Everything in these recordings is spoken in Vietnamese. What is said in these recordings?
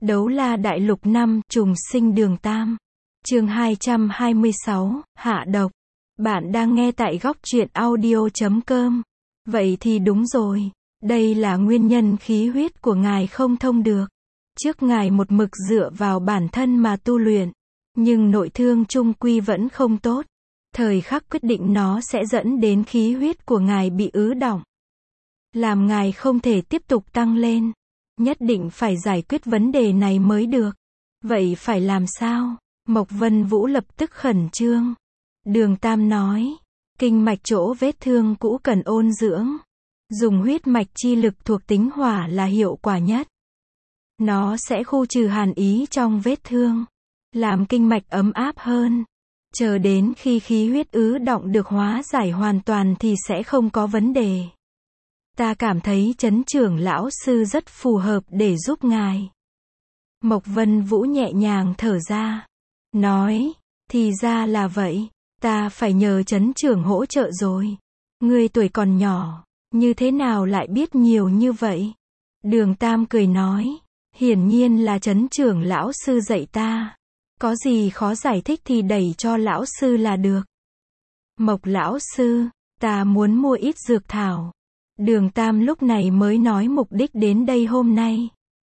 Đấu la đại lục 5, trùng sinh đường Tam. Chương 226, hạ độc. Bạn đang nghe tại góc truyện audio.com. Vậy thì đúng rồi. Đây là nguyên nhân khí huyết của ngài không thông được. Trước ngài một mực dựa vào bản thân mà tu luyện. Nhưng nội thương chung quy vẫn không tốt. Thời khắc quyết định nó sẽ dẫn đến khí huyết của ngài bị ứ đọng. Làm ngài không thể tiếp tục tăng lên. Nhất định phải giải quyết vấn đề này mới được. Vậy phải làm sao? Mộc Vân Vũ lập tức khẩn trương. Đường Tam nói, kinh mạch chỗ vết thương cũ cần ôn dưỡng. Dùng huyết mạch chi lực thuộc tính hỏa là hiệu quả nhất. Nó sẽ khu trừ hàn ý trong vết thương, làm kinh mạch ấm áp hơn. Chờ đến khi khí huyết ứ đọng được hóa giải hoàn toàn thì sẽ không có vấn đề. Ta cảm thấy Trấn trưởng lão sư rất phù hợp để giúp ngài. Mộc Vân Vũ nhẹ nhàng thở ra. Nói, thì ra là vậy. Ta phải nhờ Trấn trưởng hỗ trợ rồi. Ngươi tuổi còn nhỏ, như thế nào lại biết nhiều như vậy? Đường Tam cười nói, hiển nhiên là Trấn trưởng lão sư dạy ta. Có gì khó giải thích thì đẩy cho lão sư là được. Mộc lão sư, ta muốn mua ít dược thảo. Đường Tam lúc này mới nói mục đích đến đây hôm nay.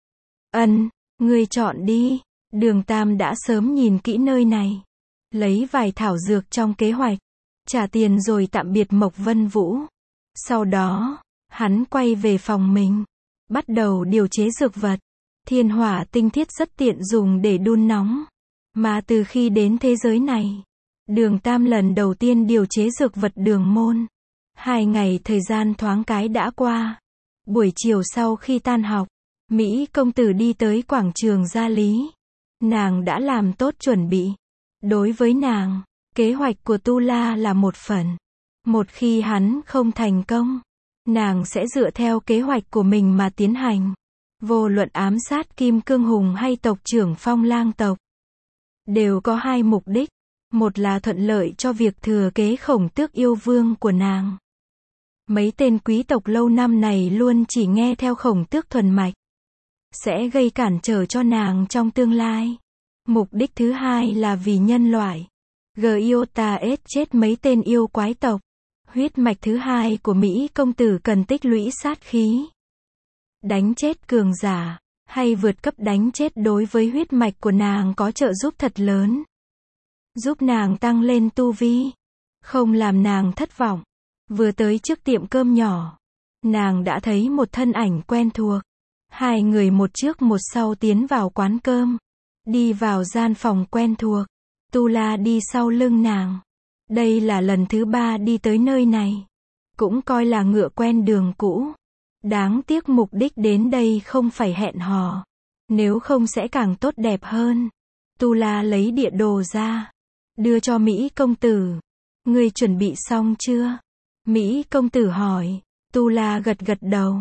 Ngươi chọn đi. Đường Tam đã sớm nhìn kỹ nơi này. Lấy vài thảo dược trong kế hoạch. Trả tiền rồi tạm biệt Mộc Vân Vũ. Sau đó, hắn quay về phòng mình. Bắt đầu điều chế dược vật. Thiên hỏa tinh thiết rất tiện dùng để đun nóng. Mà từ khi đến thế giới này, Đường Tam lần đầu tiên điều chế dược vật đường môn. 2 ngày thời gian thoáng cái đã qua. Buổi chiều sau khi tan học, Mỹ công tử đi tới quảng trường Gia Lý. Nàng đã làm tốt chuẩn bị. Đối với nàng, kế hoạch của Tu La là một phần. Một khi hắn không thành công, nàng sẽ dựa theo kế hoạch của mình mà tiến hành. Vô luận ám sát Kim Cương Hùng hay tộc trưởng Phong Lang tộc, đều có hai mục đích. Một là thuận lợi cho việc thừa kế Khổng Tước yêu vương của nàng. Mấy tên quý tộc lâu năm này luôn chỉ nghe theo Khổng Tước thuần mạch, sẽ gây cản trở cho nàng trong tương lai. Mục đích thứ hai là vì nhân loại. Giotaes chết mấy tên yêu quái tộc. Huyết mạch thứ hai của Mỹ công tử cần tích lũy sát khí. Đánh chết cường giả, hay vượt cấp đánh chết đối với huyết mạch của nàng có trợ giúp thật lớn. Giúp nàng tăng lên tu vi, không làm nàng thất vọng. Vừa tới trước tiệm cơm nhỏ, nàng đã thấy một thân ảnh quen thuộc. Hai người một trước một sau tiến vào quán cơm. Đi vào gian phòng quen thuộc. Tu La đi sau lưng nàng. Đây là lần thứ 3 đi tới nơi này. Cũng coi là ngựa quen đường cũ. Đáng tiếc mục đích đến đây không phải hẹn hò. Nếu không sẽ càng tốt đẹp hơn. Tu La lấy địa đồ ra. Đưa cho Mỹ công tử. Ngươi chuẩn bị xong chưa? Mỹ công tử hỏi. Tu La gật gật đầu.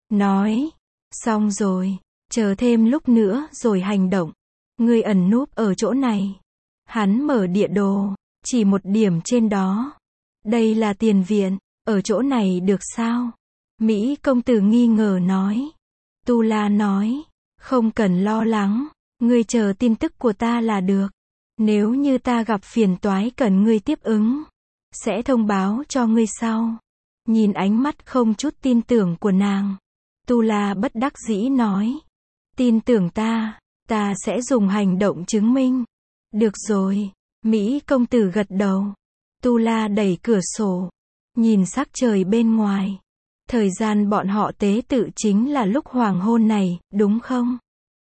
Nói. Xong rồi. Chờ thêm lúc nữa rồi hành động. Ngươi ẩn núp ở chỗ này. Hắn mở địa đồ. Chỉ một điểm trên đó. Đây là tiền viện. Ở chỗ này được sao? Mỹ công tử nghi ngờ nói. Tu La nói. Không cần lo lắng. Ngươi chờ tin tức của ta là được. Nếu như ta gặp phiền toái cần ngươi tiếp ứng, sẽ thông báo cho ngươi sau. Nhìn ánh mắt không chút tin tưởng của nàng, Tu La bất đắc dĩ nói. Tin tưởng ta sẽ dùng hành động chứng minh. Được rồi. Mỹ công tử gật đầu. Tu La đẩy cửa sổ. Nhìn sắc trời bên ngoài. Thời gian bọn họ tế tự chính là lúc hoàng hôn này, đúng không?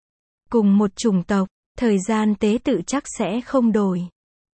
Cùng một chủng tộc, thời gian tế tự chắc sẽ không đổi.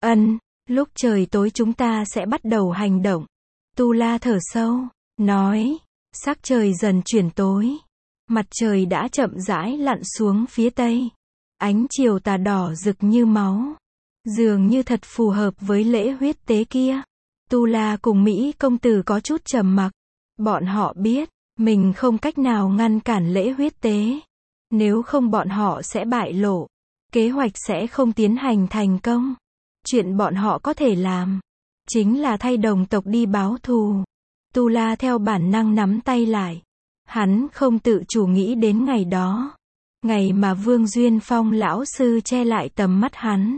Lúc trời tối chúng ta sẽ bắt đầu hành động. Tu La thở sâu, nói. Sắc trời dần chuyển tối. Mặt trời đã chậm rãi lặn xuống phía tây. Ánh chiều tà đỏ rực như máu. Dường như thật phù hợp với lễ huyết tế kia. Tu La cùng Mỹ công tử có chút trầm mặc. Bọn họ biết, mình không cách nào ngăn cản lễ huyết tế. Nếu không bọn họ sẽ bại lộ. Kế hoạch sẽ không tiến hành thành công. Chuyện bọn họ có thể làm, chính là thay đồng tộc đi báo thù. Tu La theo bản năng nắm tay lại. Hắn không tự chủ nghĩ đến ngày đó. Ngày mà Vương Duyên Phong lão sư che lại tầm mắt hắn,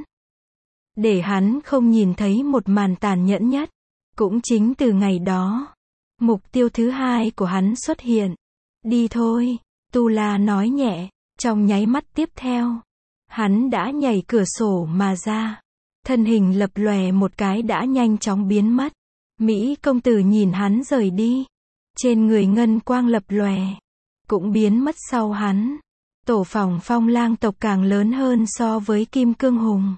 để hắn không nhìn thấy một màn tàn nhẫn nhất. Cũng chính từ ngày đó, mục tiêu thứ hai của hắn xuất hiện. Đi thôi, Tu La nói nhẹ. Trong nháy mắt tiếp theo, hắn đã nhảy cửa sổ mà ra. Thân hình lập lòe một cái đã nhanh chóng biến mất. Mỹ công tử nhìn hắn rời đi. Trên người ngân quang lập lòe, cũng biến mất sau hắn. Tổ phòng Phong Lang tộc càng lớn hơn so với Kim Cương Hùng.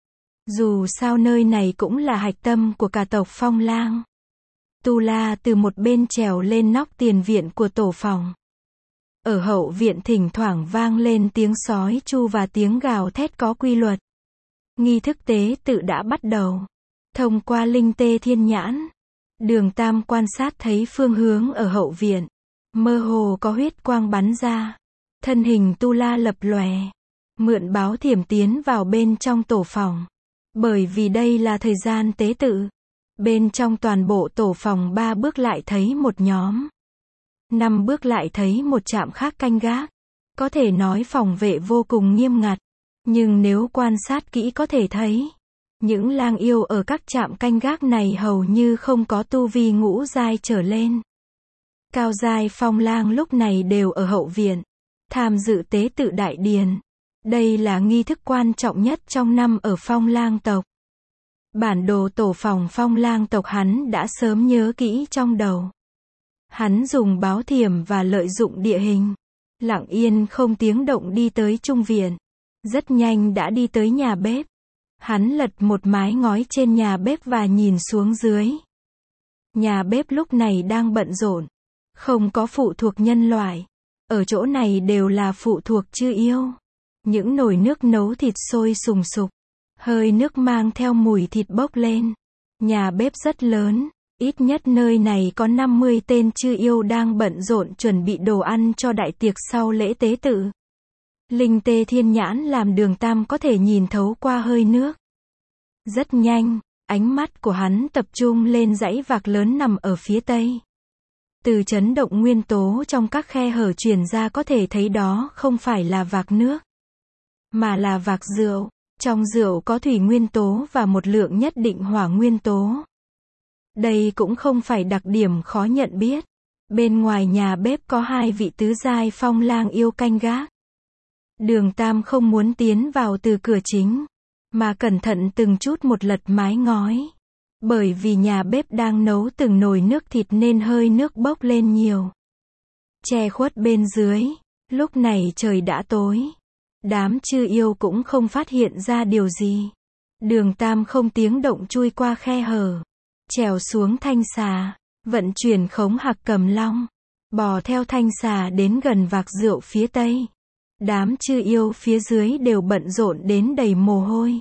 Dù sao nơi này cũng là hạch tâm của cả tộc Phong Lang. Tu La từ một bên trèo lên nóc tiền viện của tổ phòng. Ở hậu viện thỉnh thoảng vang lên tiếng sói tru và tiếng gào thét có quy luật. Nghi thức tế tự đã bắt đầu. Thông qua linh tê thiên nhãn, Đường Tam quan sát thấy phương hướng ở hậu viện. Mơ hồ có huyết quang bắn ra. Thân hình Tu La lập lòe, mượn báo thiểm tiến vào bên trong tổ phòng. Bởi vì đây là thời gian tế tự. Bên trong toàn bộ tổ phòng 3 bước lại thấy một nhóm. 5 bước lại thấy một trạm khác canh gác. Có thể nói phòng vệ vô cùng nghiêm ngặt. Nhưng nếu quan sát kỹ có thể thấy, những lang yêu ở các trạm canh gác này hầu như không có tu vi ngũ giai trở lên. Cao giai Phong Lang lúc này đều ở hậu viện, tham dự tế tự đại điền. Đây là nghi thức quan trọng nhất trong năm ở Phong Lang tộc. Bản đồ tổ phòng Phong Lang tộc hắn đã sớm nhớ kỹ trong đầu. Hắn dùng báo thiểm và lợi dụng địa hình, lặng yên không tiếng động đi tới trung viện. Rất nhanh đã đi tới nhà bếp. Hắn lật một mái ngói trên nhà bếp và nhìn xuống dưới. Nhà bếp lúc này đang bận rộn. Không có phụ thuộc nhân loại. Ở chỗ này đều là phụ thuộc chư yêu. Những nồi nước nấu thịt sôi sùng sục. Hơi nước mang theo mùi thịt bốc lên. Nhà bếp rất lớn. Ít nhất nơi này có 50 tên chư yêu đang bận rộn chuẩn bị đồ ăn cho đại tiệc sau lễ tế tự. Linh tê thiên nhãn làm Đường Tam có thể nhìn thấu qua hơi nước. Rất nhanh, ánh mắt của hắn tập trung lên dãy vạc lớn nằm ở phía tây. Từ chấn động nguyên tố trong các khe hở truyền ra có thể thấy đó không phải là vạc nước, mà là vạc rượu. Trong rượu có thủy nguyên tố và một lượng nhất định hỏa nguyên tố. Đây cũng không phải đặc điểm khó nhận biết. Bên ngoài nhà bếp có 2 vị tứ giai Phong Lang yêu canh gác. Đường Tam không muốn tiến vào từ cửa chính, mà cẩn thận từng chút một lật mái ngói. Bởi vì nhà bếp đang nấu từng nồi nước thịt nên hơi nước bốc lên nhiều. Che khuất bên dưới, lúc này trời đã tối. Đám chư yêu cũng không phát hiện ra điều gì. Đường Tam không tiếng động chui qua khe hở, trèo xuống thanh xà, vận chuyển khống hạc cầm long, bò theo thanh xà đến gần vạc rượu phía tây. Đám chư yêu phía dưới đều bận rộn đến đầy mồ hôi.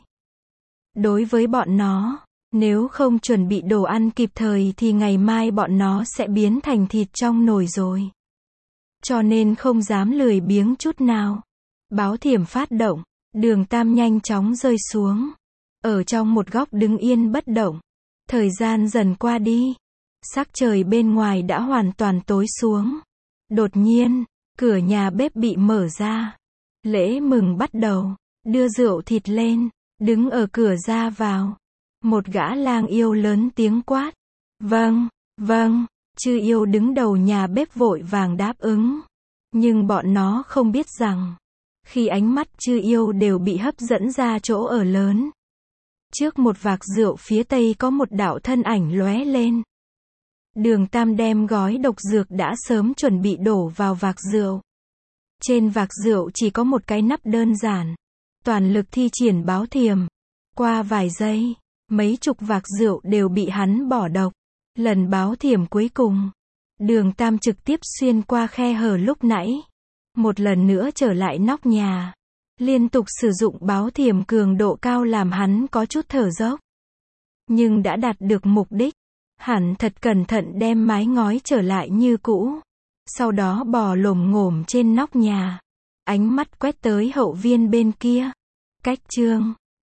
Đối với bọn nó, nếu không chuẩn bị đồ ăn kịp thời thì ngày mai bọn nó sẽ biến thành thịt trong nồi rồi. Cho nên không dám lười biếng chút nào. Báo thiểm phát động, Đường Tam nhanh chóng rơi xuống. Ở trong một góc đứng yên bất động. Thời gian dần qua đi. Sắc trời bên ngoài đã hoàn toàn tối xuống. Đột nhiên, cửa nhà bếp bị mở ra. Lễ mừng bắt đầu. Đưa rượu thịt lên. Đứng ở cửa ra vào. Một gã lang yêu lớn tiếng quát. Vâng, vâng. Chư yêu đứng đầu nhà bếp vội vàng đáp ứng. Nhưng bọn nó không biết rằng, khi ánh mắt chư yêu đều bị hấp dẫn ra chỗ ở lớn. Trước một vạc rượu phía tây có một đạo thân ảnh lóe lên. Đường Tam đem gói độc dược đã sớm chuẩn bị đổ vào vạc rượu. Trên vạc rượu chỉ có một cái nắp đơn giản. Toàn lực thi triển báo thiểm. Qua vài giây, mấy chục vạc rượu đều bị hắn bỏ độc. Lần báo thiểm cuối cùng, Đường Tam trực tiếp xuyên qua khe hở lúc nãy. Một lần nữa trở lại nóc nhà. Liên tục sử dụng báo thiểm cường độ cao làm hắn có chút thở dốc. Nhưng đã đạt được mục đích. Hắn thật cẩn thận đem mái ngói trở lại như cũ. Sau đó bò lồm ngổm trên nóc nhà. Ánh mắt quét tới hậu viên bên kia. Cách chương